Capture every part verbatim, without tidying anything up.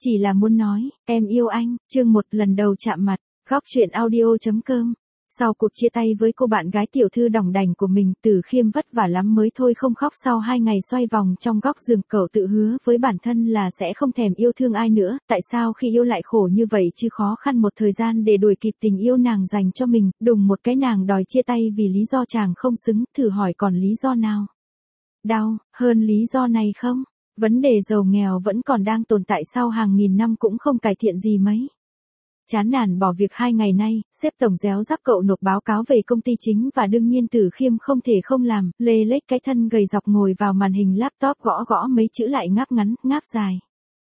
Chỉ là muốn nói, em yêu anh, chương một lần đầu chạm mặt, góc truyện audio.com. Sau cuộc chia tay với cô bạn gái tiểu thư đỏng đành của mình, Tử Khiêm vất vả lắm mới thôi không khóc. Sau hai ngày xoay vòng trong góc giường, cậu tự hứa với bản thân là sẽ không thèm yêu thương ai nữa. Tại sao khi yêu lại khổ như vậy chứ? Khó khăn một thời gian để đuổi kịp tình yêu nàng dành cho mình, đùng một cái nàng đòi chia tay vì lý do chàng không xứng. Thử hỏi còn lý do nào đau hơn lý do này không? Vấn đề giàu nghèo vẫn còn đang tồn tại sau hàng nghìn năm cũng không cải thiện gì mấy. Chán nản bỏ việc hai ngày nay, sếp tổng réo rắc cậu nộp báo cáo về công ty chính và đương nhiên Tử Khiêm không thể không làm, lê lết cái thân gầy dọc ngồi vào màn hình laptop gõ gõ mấy chữ lại ngáp ngắn, ngáp dài.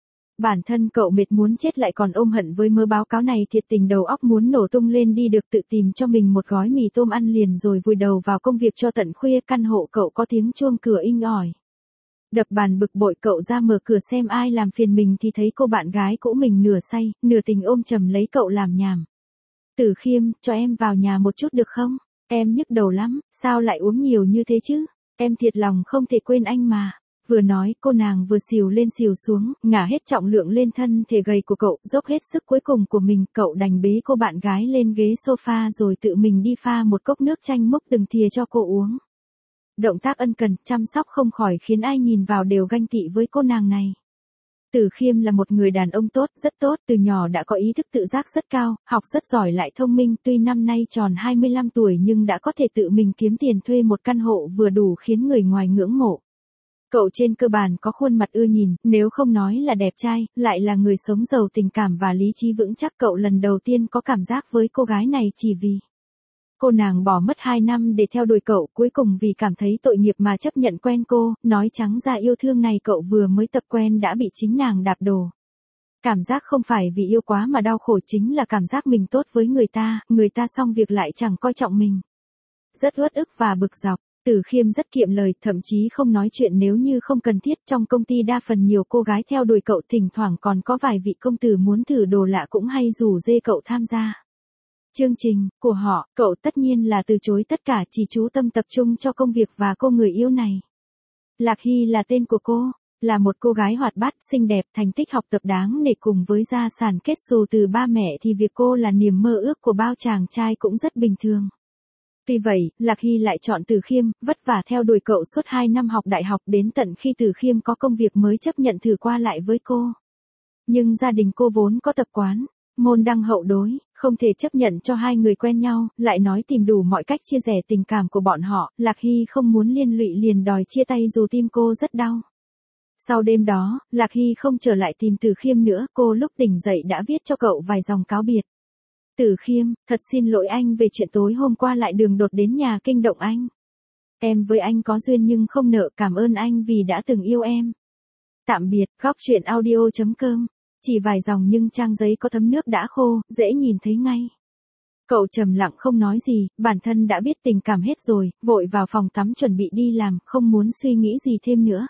Bản thân cậu mệt muốn chết lại còn ôm hận với mớ báo cáo này, thiệt tình đầu óc muốn nổ tung lên đi được. Tự tìm cho mình một gói mì tôm ăn liền rồi vùi đầu vào công việc cho tận khuya. Căn hộ cậu có tiếng chuông cửa inh ỏi. Đập bàn bực bội cậu ra mở cửa xem ai làm phiền mình thì thấy cô bạn gái cũ mình nửa say, nửa tình ôm chầm lấy cậu làm nhảm. Tử Khiêm, cho em vào nhà một chút được không? Em nhức đầu lắm, sao lại uống nhiều như thế chứ? Em thiệt lòng không thể quên anh mà. Vừa nói cô nàng vừa xìu lên xìu xuống, ngả hết trọng lượng lên thân thể gầy của cậu, dốc hết sức cuối cùng của mình. Cậu đành bế cô bạn gái lên ghế sofa rồi tự mình đi pha một cốc nước chanh múc từng thìa cho cô uống. Động tác ân cần, chăm sóc không khỏi khiến ai nhìn vào đều ganh tị với cô nàng này. Tử Khiêm là một người đàn ông tốt, rất tốt, từ nhỏ đã có ý thức tự giác rất cao, học rất giỏi lại thông minh, tuy năm nay tròn hai mươi lăm tuổi nhưng đã có thể tự mình kiếm tiền thuê một căn hộ vừa đủ khiến người ngoài ngưỡng mộ. Cậu trên cơ bản có khuôn mặt ưa nhìn, nếu không nói là đẹp trai, lại là người sống giàu tình cảm và lý trí vững chắc. Cậu lần đầu tiên có cảm giác với cô gái này chỉ vì cô nàng bỏ mất hai năm để theo đuổi cậu, cuối cùng vì cảm thấy tội nghiệp mà chấp nhận quen cô. Nói trắng ra yêu thương này cậu vừa mới tập quen đã bị chính nàng đạp đổ. Cảm giác không phải vì yêu quá mà đau khổ, chính là cảm giác mình tốt với người ta, người ta xong việc lại chẳng coi trọng mình. Rất uất ức và bực dọc. Tử Khiêm rất kiệm lời, thậm chí không nói chuyện nếu như không cần thiết. Trong công ty đa phần nhiều cô gái theo đuổi cậu, thỉnh thoảng còn có vài vị công tử muốn thử đồ lạ cũng hay rủ dê cậu tham gia chương trình của họ. Cậu tất nhiên là từ chối tất cả, chỉ chú tâm tập trung cho công việc và cô người yêu này. Lạc Hy là tên của cô, là một cô gái hoạt bát, xinh đẹp, thành tích học tập đáng nể cùng với gia sản kết xù từ ba mẹ thì việc cô là niềm mơ ước của bao chàng trai cũng rất bình thường. Tuy vậy, Lạc Hy lại chọn Tử Khiêm, vất vả theo đuổi cậu suốt hai năm học đại học, đến tận khi Tử Khiêm có công việc mới chấp nhận thử qua lại với cô. Nhưng gia đình cô vốn có tập quán môn đăng hậu đối, không thể chấp nhận cho hai người quen nhau, lại nói tìm đủ mọi cách chia sẻ tình cảm của bọn họ. Lạc Hy không muốn liên lụy liền đòi chia tay dù tim cô rất đau. Sau đêm đó, Lạc Hy không trở lại tìm Tử Khiêm nữa, cô lúc tỉnh dậy đã viết cho cậu vài dòng cáo biệt. Tử Khiêm, thật xin lỗi anh về chuyện tối hôm qua lại đường đột đến nhà kinh động anh. Em với anh có duyên nhưng không nợ, cảm ơn anh vì đã từng yêu em. Tạm biệt. Góc truyện audio.com. Chỉ vài dòng nhưng trang giấy có thấm nước đã khô, dễ nhìn thấy ngay. Cậu trầm lặng không nói gì, bản thân đã biết tình cảm hết rồi, vội vào phòng tắm chuẩn bị đi làm, không muốn suy nghĩ gì thêm nữa.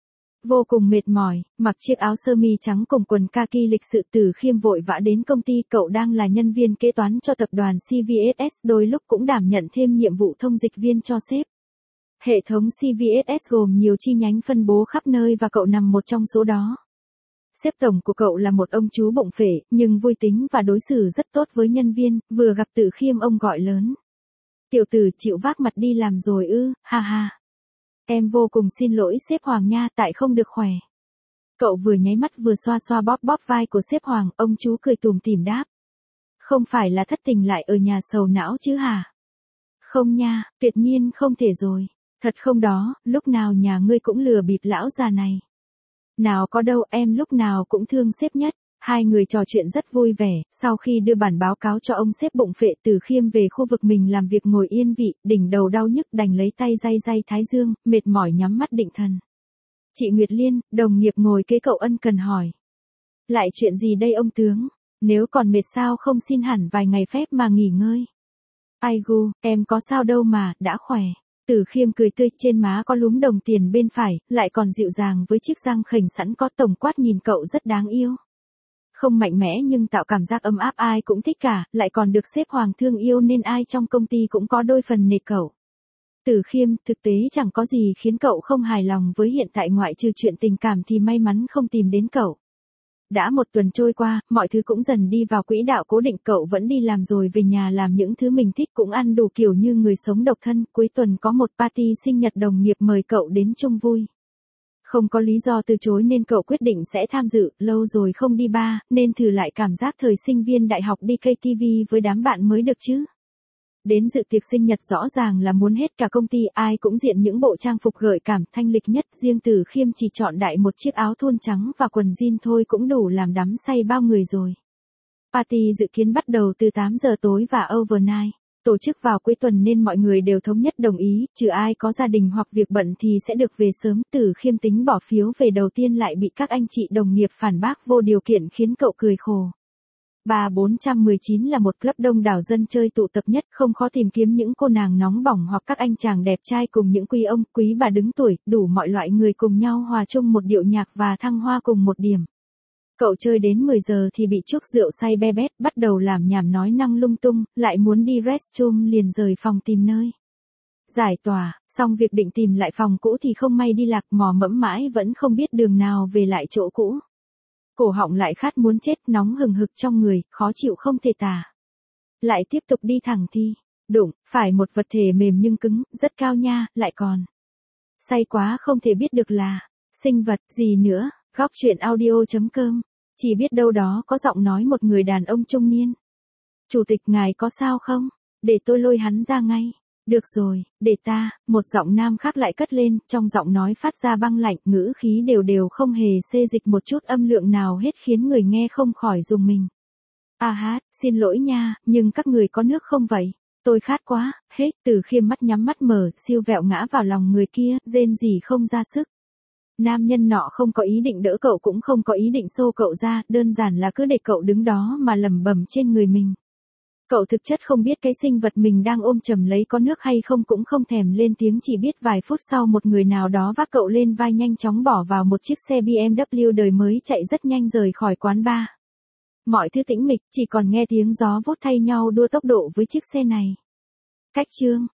Vô cùng mệt mỏi, mặc chiếc áo sơ mi trắng cùng quần kaki lịch sự, Tử Khiêm vội vã đến công ty. Cậu đang là nhân viên kế toán cho tập đoàn xê vê ét, đôi lúc cũng đảm nhận thêm nhiệm vụ thông dịch viên cho sếp. Hệ thống xê vê ét gồm nhiều chi nhánh phân bố khắp nơi và cậu nằm một trong số đó. Sếp tổng của cậu là một ông chú bụng phệ, nhưng vui tính và đối xử rất tốt với nhân viên. Vừa gặp Tử Khiêm ông gọi lớn: Tiểu tử chịu vác mặt đi làm rồi ư? Ha ha. Em vô cùng xin lỗi sếp Hoàng nha, tại không được khỏe. Cậu vừa nháy mắt vừa xoa xoa bóp bóp vai của sếp Hoàng, ông chú cười tủm tỉm đáp: Không phải là thất tình lại ở nhà sầu não chứ hả? Không nha, tuyệt nhiên không thể rồi. Thật không đó, lúc nào nhà ngươi cũng lừa bịp lão già này. Nào có đâu, em lúc nào cũng thương sếp nhất. Hai người trò chuyện rất vui vẻ, sau khi đưa bản báo cáo cho ông sếp bụng phệ, Tử Khiêm về khu vực mình làm việc ngồi yên vị, đỉnh đầu đau nhức đành lấy tay day day thái dương, mệt mỏi nhắm mắt định thần. Chị Nguyệt Liên, đồng nghiệp ngồi kế cậu ân cần hỏi: Lại chuyện gì đây ông tướng? Nếu còn mệt sao không xin hẳn vài ngày phép mà nghỉ ngơi? Ai gu, em có sao đâu mà, đã khỏe. Tử Khiêm cười tươi, trên má có lúm đồng tiền bên phải, lại còn dịu dàng với chiếc răng khểnh sẵn có, tổng quát nhìn cậu rất đáng yêu. Không mạnh mẽ nhưng tạo cảm giác ấm áp, ai cũng thích cả, lại còn được sếp Hoàng thương yêu nên ai trong công ty cũng có đôi phần nể cậu. Tử Khiêm, thực tế chẳng có gì khiến cậu không hài lòng với hiện tại ngoại trừ chuyện tình cảm thì may mắn không tìm đến cậu. Đã một tuần trôi qua, mọi thứ cũng dần đi vào quỹ đạo cố định, cậu vẫn đi làm rồi về nhà làm những thứ mình thích, cũng ăn đủ kiểu như người sống độc thân. Cuối tuần có một party sinh nhật đồng nghiệp mời cậu đến chung vui. Không có lý do từ chối nên cậu quyết định sẽ tham dự, lâu rồi không đi bar, nên thử lại cảm giác thời sinh viên đại học đi cây ti vi với đám bạn mới được chứ. Đến dự tiệc sinh nhật rõ ràng là muốn hết cả công ty, ai cũng diện những bộ trang phục gợi cảm thanh lịch nhất, riêng Từ Khiêm chỉ chọn đại một chiếc áo thun trắng và quần jean thôi cũng đủ làm đắm say bao người rồi. Party dự kiến bắt đầu từ tám giờ tối và overnight. Tổ chức vào cuối tuần nên mọi người đều thống nhất đồng ý, trừ ai có gia đình hoặc việc bận thì sẽ được về sớm. Từ Khiêm tính bỏ phiếu về đầu tiên lại bị các anh chị đồng nghiệp phản bác vô điều kiện khiến cậu cười khổ. Ba bốn trăm mười chín là một club đông đảo dân chơi tụ tập nhất, không khó tìm kiếm những cô nàng nóng bỏng hoặc các anh chàng đẹp trai cùng những quý ông, quý bà đứng tuổi, đủ mọi loại người cùng nhau hòa chung một điệu nhạc và thăng hoa cùng một điểm. Cậu chơi đến mười giờ thì bị chuốc rượu say be bét, bắt đầu làm nhảm nói năng lung tung, lại muốn đi restroom liền rời phòng tìm nơi giải tỏa, xong việc định tìm lại phòng cũ thì không may đi lạc, mò mẫm mãi vẫn không biết đường nào về lại chỗ cũ. Cổ họng lại khát muốn chết, nóng hừng hực trong người, khó chịu không thể tả. Lại tiếp tục đi thẳng thì, đụng, phải một vật thể mềm nhưng cứng, rất cao nha, lại còn. Say quá không thể biết được là, sinh vật, gì nữa, góc chuyện audio chấm com. Chỉ biết đâu đó có giọng nói một người đàn ông trung niên. Chủ tịch ngài có sao không? Để tôi lôi hắn ra ngay. Được rồi, để ta, một giọng nam khác lại cất lên, trong giọng nói phát ra băng lạnh, ngữ khí đều đều không hề xê dịch một chút âm lượng nào hết khiến người nghe không khỏi rùng mình. À hát, xin lỗi nha, nhưng các người có nước không vậy? Tôi khát quá, hết, Từ Khiêm mắt nhắm mắt mở, siêu vẹo ngã vào lòng người kia, rên rỉ không ra sức. Nam nhân nọ không có ý định đỡ cậu cũng không có ý định xô cậu ra, đơn giản là cứ để cậu đứng đó mà lẩm bẩm trên người mình. Cậu thực chất không biết cái sinh vật mình đang ôm chầm lấy có nước hay không, cũng không thèm lên tiếng, chỉ biết vài phút sau một người nào đó vác cậu lên vai nhanh chóng bỏ vào một chiếc xe bê em vê đời mới chạy rất nhanh rời khỏi quán bar. Mọi thứ tĩnh mịch, chỉ còn nghe tiếng gió vút thay nhau đua tốc độ với chiếc xe này. Cách chương